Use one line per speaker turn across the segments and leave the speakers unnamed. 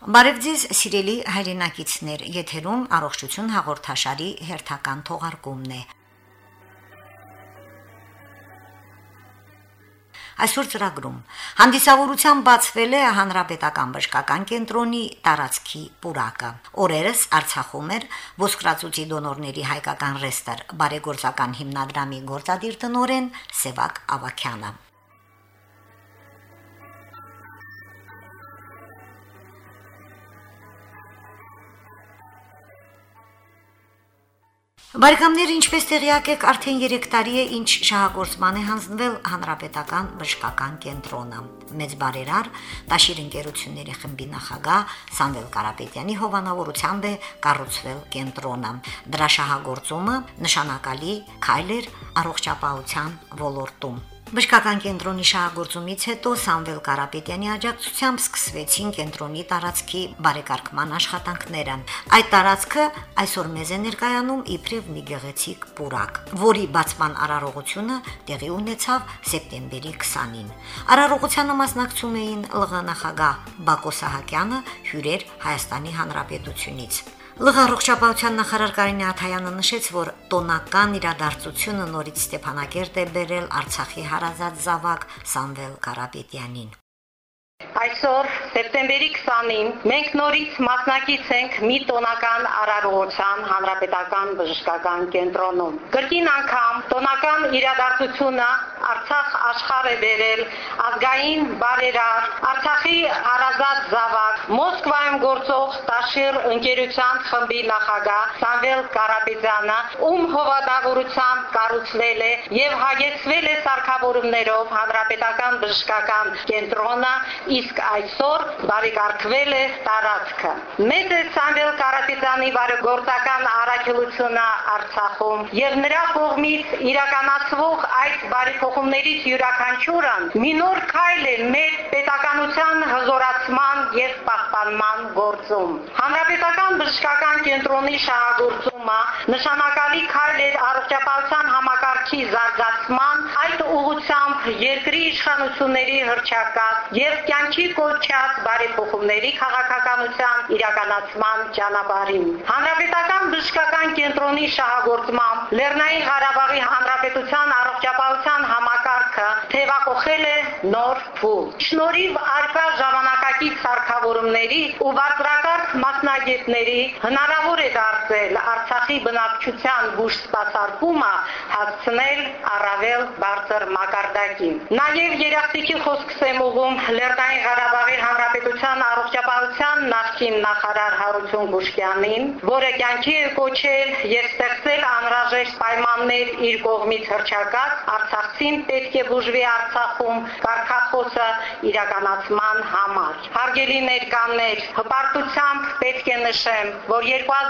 Բարև ձեզ, սիրելի հայրենակիցներ, եթերում առողջություն հաղորդաշարի հերթական թողարկումն է։ Այսօր ծրագրում հանդիսավորությամբ բացվել է Հանրապետական բժշկական կենտրոնի տարածքի պուրակը։ Օրերս Արցախում էր ոսկրածուծի դոնորների հայկական ռեստր բարեգործական հիմնադրամի գործադիր տնօրեն Սևակ Ավագյանը։ Բարեկամներ, ինչպես տեղյակ եք, արդեն 3 տարի է, ինչ շահագործման է հանձնվել Հանրապետական բժշկական կենտրոնը։ Մեծ բարերար Տաշիր ընկերությունների խմբի նախագահ Սամվել Կարապետյանի հովանավորությամբ է կառուցվել կենտրոնը։ Դրա շահագործումը նշանակալի քայլ էր առողջապահության ոլորտում։ Բժշկական կենտրոնի շահագործումից հետո Սամվել Կարապետյանի աջակցությամբ սկսվեցին կենտրոնի տարածքի բարեկարգման աշխատանքները։ Այդ տարածքը այսօր մեզ է ներկայանում իբրև մի գեղեցիկ պուրակ, որի բացման արարողությունը տեղի ունեցավ սեպտեմբերի 20-ին։ Արարողությանը մասնակցում էին ԼՂ նախագահ Բակո Սահակյանը, հյուրեր Հայաստանի Հանրապետությունից։ ԼՂ առողջապահության նախարար Կարինե Աթայանը նշեց, որ տոնական իրադարձությունը նորից Ստեփանակերտ է բերել Արցախի հարազատ զավակ Սամվել Կարապետյանին։
Այսօր սեպտեմբերի 20-ին մենք նորից մասնակից ենք մի տոնական արարողության Հանրապետական բժշկական կենտրոնում։ Կրկին անգամ տոնական իրադարձությունը Արցախ աշխարհ է բերել ազգային բարերար Արցախի հարազատ զավակ Մոսկվայում գործող Տաշիր ընկերության խմբի նախագահ Սամվել Կարապետյանը, ում հովանավորությամբ կառուցվել է եւ հագեցվել է սարքավորումներով Հանրապետական բժշկական կենտրոնը, իսկ այսօր բարեկարգվել է տարածքը։ Մեծ է Սամվել Կարապետյանի բարեգործական առաքելությունը Արցախում եւ նրա կողմից իրականացվող այդ բարեփոխումներից յուրաքանչյուրը մի նոր քայլ է մեր պետականության հզորացման եւ պահպանման գործում։ Հանրապետական բժշկական կենտրոնի շահագործումը նշանակալի քայլ է առողջապահության համակարգի զարգացման, այդ ուղղությամբ երկրի իշխանությունների հռչակած եւ կյանքի կոչած բարեփոխումների քաղաքականության իրականացման ճանապարհին։ Հանրապետական բժշկական կենտրոնի շահագործմամբ Լեռնային Ղարաբաղի Հանրապետության առողջապահության համակարգը թևակողել է նոր փուլ։ Շնորհիվ առկա ժամանակակից սարքավորումների ու բարձրակարգ մասնագետների հնարավոր է դարձել Արցախի բնակչության բուժ սպասարկումը հասցնել առավել բարձր մակարդակին։ Նաև երախտիկի խոսքս եմ ուղղում Լեռնային Ղարաբաղի Հանրապետության առողջապահության նախկին նախարար Հարություն Բուշկյանին, որը կյանքի է կոչել եւ ստեղծել անհրաժեշտ պայմաններ իր կողմից հռչակած Արցախցին պետք է բուժվի Արցախում կարգախոսը իրականացման համար։ Հարգելի ներկաներ, հպարտությամբ պետք է նշեմ, որ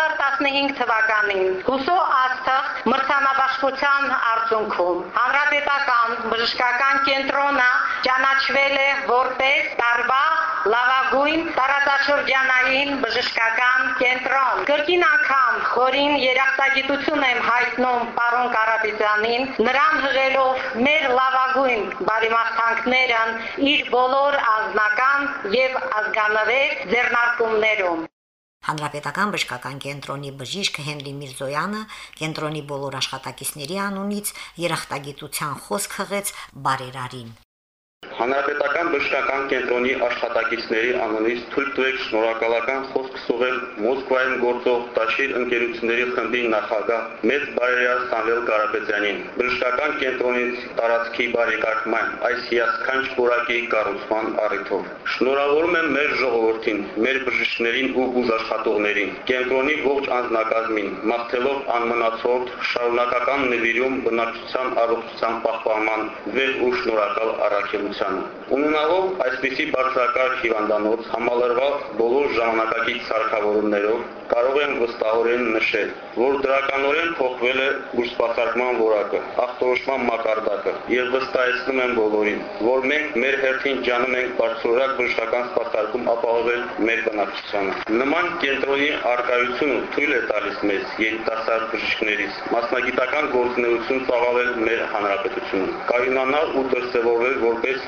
2015 թվականին Հուսո Աստղ մրցանաբաշխության արդյունքում Հանրապետական բժշկական կենտրոնը ճանաչվել է որպես տարվա լավագույն տարածաշրջանային բժշկական կենտրոն։ Կրկին անգամ խորին երախտագիտություն եմ հայտնում պարոն Կարապետյանին, նրան հղելով մեր լավագույն բարեմաղթանքներն իր բոլոր անձնական եւ ազգանվեր ձեռնարկումներում։
Հանրապետական բժշկական կենտրոնի բժիշկ Հենրի Միրզոյանը կենտրոնի բոլոր աշխատակիցների անունից երախտագիտության խոսք հղեց բարերարին։
Հանրապետական բժշկական կենտրոնի աշխատակիցների անունից թույլ տվեք շնորհակալական խոսք ասուղել Մոսկվայում գործող Տաշիր ընկերությունների խմբի նախագահ մեծ բարերար Սամվել Կարապետյանին։ Բժշկական կենտրոնից տարածքի բարեկարգման այս հիասքանչ որակի կառուցման առիթով։ Շնորհավորում եմ մեր ժողովրդին, մեր բժիշկներին ու բուժաշխատողներին, կենտրոնի ողջ անձնակազմին, մաղթելով անմնացորդ շարունակական նվիրում բնակչության առողջության պահպանման վեր ու շնորհակալ առաքելության։ Ունենալով այսպիսի բարձրակարգ հիվանդանոց համալրված բոլոր ժամանակակից սարքավորումներով կարող եմ վստահորեն նշել, որ դրականորեն փոխվել է բուժսպասարկման որակը, ախտորոշման մակարդակը եւ վստահեցնում եմ բոլորին, որ մենք մեր հերթին ջանում ենք բարձրորակ բժշկական սպասարկում ապահովել մեր բնակչությանը։ Նման կենտրոնի առկայությունը թույլ է տալիս մեզ երիտասարդ բժիշկներից մասնագիտական գործունեություն ծավալել մեր հանրապետությունում, կայունանալ ու դրսևորվել որպես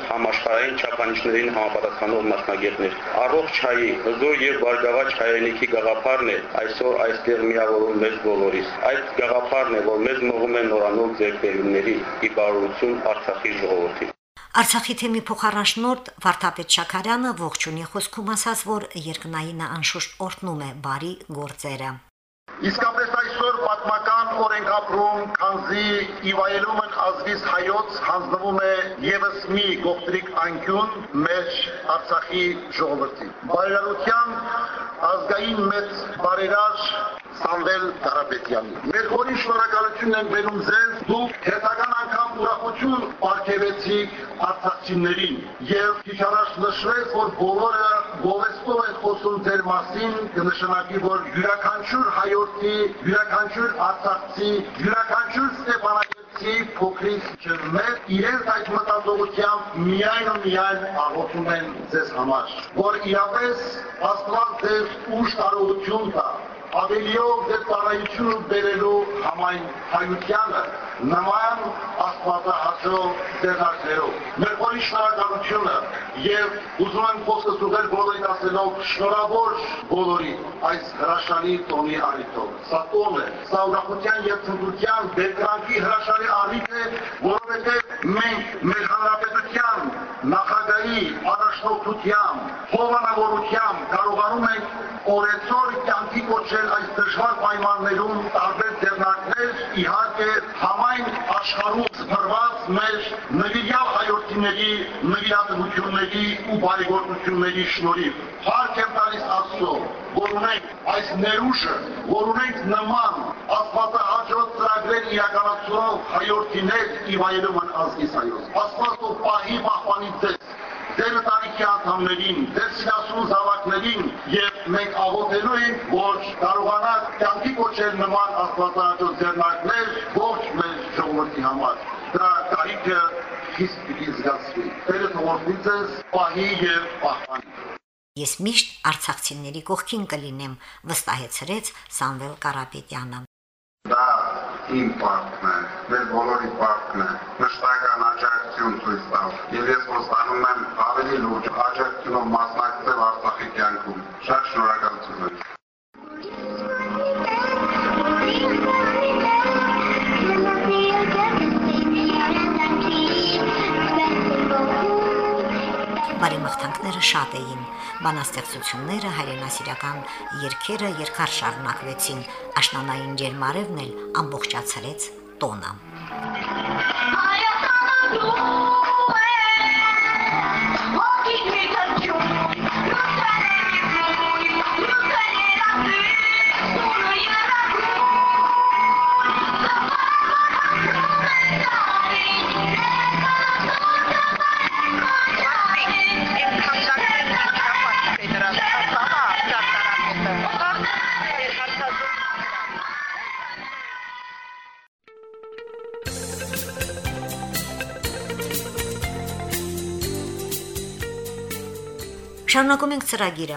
համաշխարհային չափանիշներին համապատասխանող մասնագետներ։ Առողջ հայի, հզոր եւ բարգավաճ հայրենիքի գաղափարն է այսօր այստեղ միավորում մեզ բոլորիս։ Այդ գաղափարն է, որ մեզ մղում է նորանոր ձեռքբերումների ի բարօրություն Արցախի ժողովրդի։
Արցախի թեմի փոխարաշնորհ Վարդապետ Շաքարյանը ողջունի խոսքում ասաց, որ երկնայինը անշուշտ օրհնում է բարի գործերը։
Իսկապես այսօր պատմական օրենք ապրում, քանզի իվայելում են ազգիս հայոց հանձնվում է եւս մի գողտրիկ անկյուն մեր Արցախի ժողովրդի։ Բարերարության ազգային մեծ բարերար Սամվել Կարապետյանին։ Մեր խորին շնորհակալությունն ենք բերում ձեզ, դուք հերթական անգամ ուրախություն պարգևեցիք արցախցիներին եւ քիչ առաջ նշվեց, որ բոլորը գովեստով են խոսում ձեր մասին, կնշանակի, որ յուրաքանչյուր հայորդի, յուրաքանչյուր արցախցի, յուրաքանչյուր ստեփանակերտցի փոքրիկ ջրներ իրենց այդ մտածողությամբ միայն ու միայն աղոթում են ձեզ համար, որ իրապես Աստված ձեզ ուժ տարողություն տա ավելիով ձեր ծառայություն բերելու համայն հայությանը նման աստվածահաճո ձեռնարկներով։ Մեր բոլորի շնորհակալությունը եւ ուզում եմ խոսքս ուղղել բոլորին ասելով շնորհավոր բոլորի այս հրաշալի տոնի առիթով։ Սա տոն է, սա ուրախության եւ ցնծության բերկրանքի հրաշալի առիթ է, որովհետեւ մենք մեր հանրապետության նախագահի առաջնորդությամբ, հովանավորությամբ կարողանում ենք օրեցօր կյանքի կոչել այս դժվար պայմաններում տարբեր ձեռնարկներ, իհարկե համայն աշխարհում սփռված մեր նվիրյալ հայրենիների նվիրատվությունների ու բարեգործությունների շնորհիվ։ Հարկ եմ տալիս Աստծո, որ ունենք այս ներուժը, որ ունենք նման աստվածահաճո ծրագրեր իրականացնող հայրենիներ ի վայելում են ազգիս հայոց։ Աստված ով պահի պահպանի ձեզ ձեր տարիքի անդամներին, ձեր սիրասուն զավակներին եւ մենք աղոթելու ենք, որ կարողանաք կյանքի կոչել նման աստվածահաճո ձեռնարկներ ողջ մեր ժողովրդի համար։ Դրա կարիքը խիստ պիտի զգացվի։ Տերը թողնի ձեզ պահի եւ պահպանի։
Ես միշտ արցախցիների կողքին կլինեմ, վստահեցրեց Սամվել Կարապետյանը։
Դա իմ պարտքն է, մեր բոլորի պարտքն է, մշտական աջակցություն ցույց տալ։ Եվ ես ոստանում եմ ավելի լուրջ աջակցությունով մասնակցել Արցախի կյանքում։ Շատ շնորհակալություն եմ։
Բարեմաղթանքները շատ էին, բանաստեղծությունները, հայրենասիրական երգերը երկար շարունակվեցին, աշնանային ջերմարևն էլ ամբողջացրեց տոնը։ Շարունակում ենք ծրագիրը։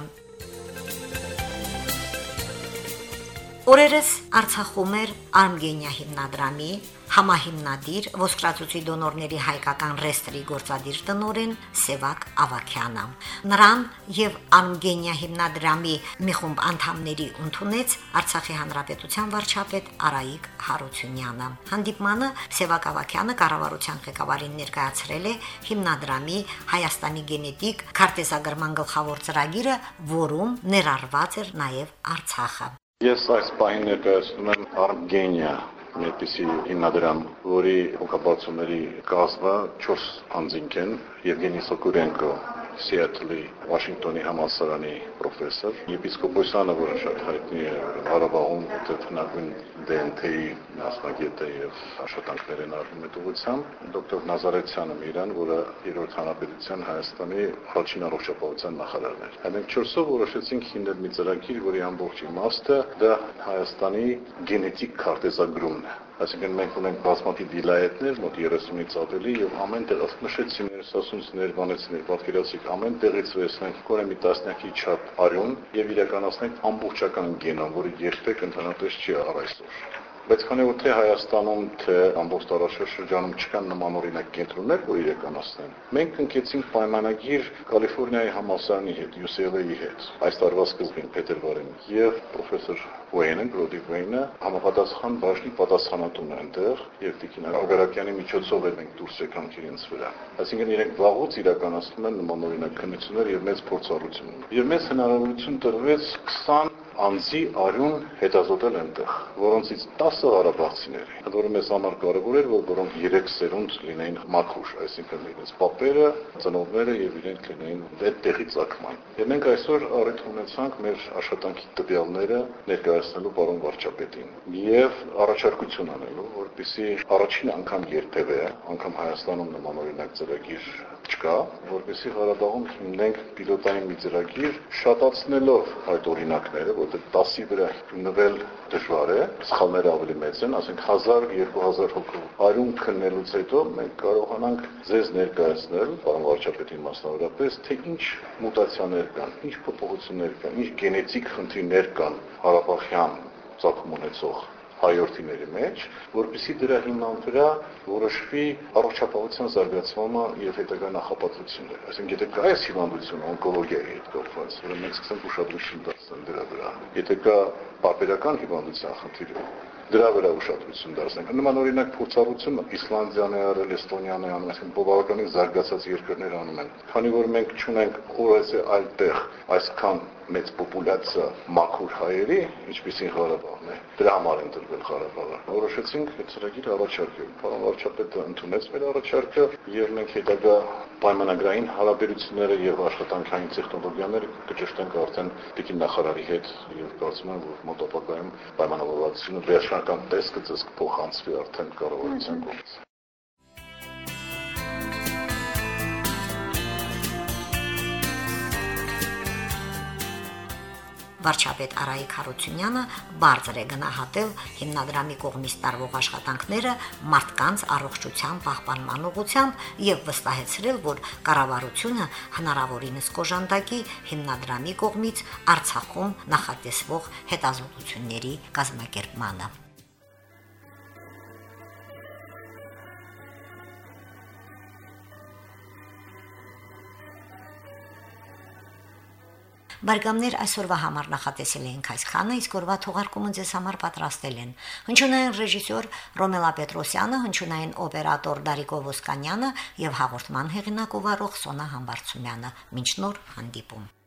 Օրերս Արցախում էր Արմգենիա հիմնադրամի համահիմնադիր ոսկրածուցի դոնորների հայկական ռեստրի գործադիր տնօրեն Սևակ Ավաքյանը։ Նրան եւ Արմգենիա հիմնադրամի մի խումբ անդամների ընդունեց Արցախի հանրապետության վարչապետ Արայիկ Հարությունյանը։ Հանդիպմանը Սևակ Ավաքյանը կառավարության ղեկավարին ներկայացրել է հիմնադրամի Հայաստանի գենետիկ քարտեզագրման գլխավոր ծրագիրը, որում ներառված էր նաեւ Արցախը։
Ես այս պահին ներկայացնում եմ Արմգենիա այդպիսի հիմնադրամ, որի հոգաբարձությունների կազմը 4 անձինք են՝ Եվգենի Սոկուրենկո, Սիեթլի, Վաշինգտոնի համալսարանի պրոֆեսոր, եպիսկոպոսյանը, որը շատ հայտնի է Ղարաբաղում, հնագույն DNT-ի մասնագետ է եւ աշխատանքներ են արվում այդ ուղղությամբ, դոկտոր Նազարեթյանը Միրան, որը Երրորդ հանրապետության Հայաստանի առաջին առողջապահության նախարարն էր։ Մենք 4-ով որոշեցինք հիմնել մի ծրագիր, որի ամբողջ իմաստը դա Հայաստանի գենետիկ քարտեզագրումն է։ Այսինքն մենք ունենք բազմաթիվ վիլայետներ, մոտ 30-ից ավելի, եւ ամեն տեղ նշեցիներ, ասացունցներ, բանեցիներ, պատկերացիք, ամեն տեղից վերցնենք կորեմի տասնյակի չափ արյուն եւ իրականացնենք ամբողջական գենոմ, որը երբեք ընդհանրապես չի եղավ այսօր։ Բայց քանի որ թե Հայաստանում, թե ամբողջ տարածաշրջանում չկան նմանօրինակ կենտրոններ, որ իրականացնեն, մենք ընկեցինք պայմանագիր Կալիֆոռնիայի համալսարանի հետ, UCLA-ի հետ, այս տարվա սկզբին փետրվարին, եւ պրոֆեսոր Վեյնը, Բրոդի Վեյնը համապատասխան բաժնի պատասխանատուն է այնտեղ, եւ Տիկին Արգարակյանի միջոցով էլ մենք դուրս եկանք իրենց վրա։ Այսինքն իրենք վաղուց իրականացնում են նմանօրինակ քննություններ եւ մեծ փորձառություն։ Եվ մեզ հնարավորություն տրվեց 20 անձի արյուն հետազոտել այնտեղ, որոնցից 10-ը Ղարաբաղցիներ են, որը մեզ համար կարևոր էր, որոնք 3 սերունդ լինեին մաքուր, այսինքն իրենց պապերը, ծնողները եւ իրենք լինեին այդտեղի ցակման։ Եվ մենք այսօր առիթ ունեցանք մեր աշխատանքի տվյալները ներկայացնելու պարոն վարչապետին եւ առաջարկություն անելու, որպեսզի առաջին անգամ երբևէ, անգամ Հայաստանում նմանօրինակ ծրագիր չկա, որպեսզի Ղարաբաղում հիմնենք պիլոտային մի ծրագիր, շատացնելով այդ օրինակները, որտեղ 10-ի վրա հիմնվել դժվար է, սխալները ավելի մեծ են, ասենք 1000-2000 հոգու արյուն քննելուց հետո մենք կարողանանք ձեզ ներկայացնել, պարոն վարչապետին մասնավորապես, թե ինչ մուտացիաներ կան, ինչ փոփոխություններ կան, ինչ գենետիկ խնդիրներ կան Ղարաբաղյան ծագում ունեցող հայորդիների մեջ, որպեսզի դրա հիման վրա որոշվի առողջապահության զարգացումը եւ հետագա նախապատվությունները։ Այսինքն եթե կա այս հիվանդությունը օնկոլոգիայի հետ կապված, ուրեմն մենք սկսենք ուշադրություն դարձնել դրա վրա։ Եթե կա պարբերական հիվանդության խնդիր, դրա վրա ուշադրություն դարձնենք։ Նման օրինակ փորձառությունը Իսլանդիան է արել, Էստոնիան է անում, այսինքն բավականին զարգացած երկրներ անում են։ Քանի որ մենք չունենք որևէ այլ տեղ այսքան մեծ պոպուլյացիա մաքուր հայերի, ինչպիսին Ղարաբաղն է, դրա համար են դրվել Ղարաբաղը։ Որոշեցինք այդ ծրագիրը առաջարկել։ Պարոն վարչապետը ընդունեց մեր առաջարկը եւ մենք հետագա պայմանագրային հարաբերությունները եւ աշխատանքային տեխնոլոգիաները կճշտենք արդեն Տիկին նախարարի հետ եւ կարծում եմ, որ մոտ ապագայում պայմանավորվածությունը վերջնական տեսքը ձեզ կփոխանցվի արդեն կառավարության կողմից։
Վարչապետ Արայիկ Հարությունյանը բարձր է գնահատել հիմնադրամի կողմից տարվող աշխատանքները մարդկանց առողջության պահպանման ուղղությամբ եւ վստահեցրել, որ կառավարությունը հնարավորինս կոժանդակի հիմնադրամի կողմից Արցախում նախատեսվող հետազոտությունների կազմակերպմանը։ Բարգամներ այսօրվա համար նախատեսել էինք այսքանը, իսկ օրվա թողարկումը ձեզ համար պատրաստել են հնչյունային ռեժիսոր Ռոմելա Պետրոսյանը, հնչյունային օպերատոր Դարիկ Ովոսկանյանը եւ հաղորդման հեղինակ ով Սոնա Համբարձումյանը։ Մինչ նոր հանդիպում։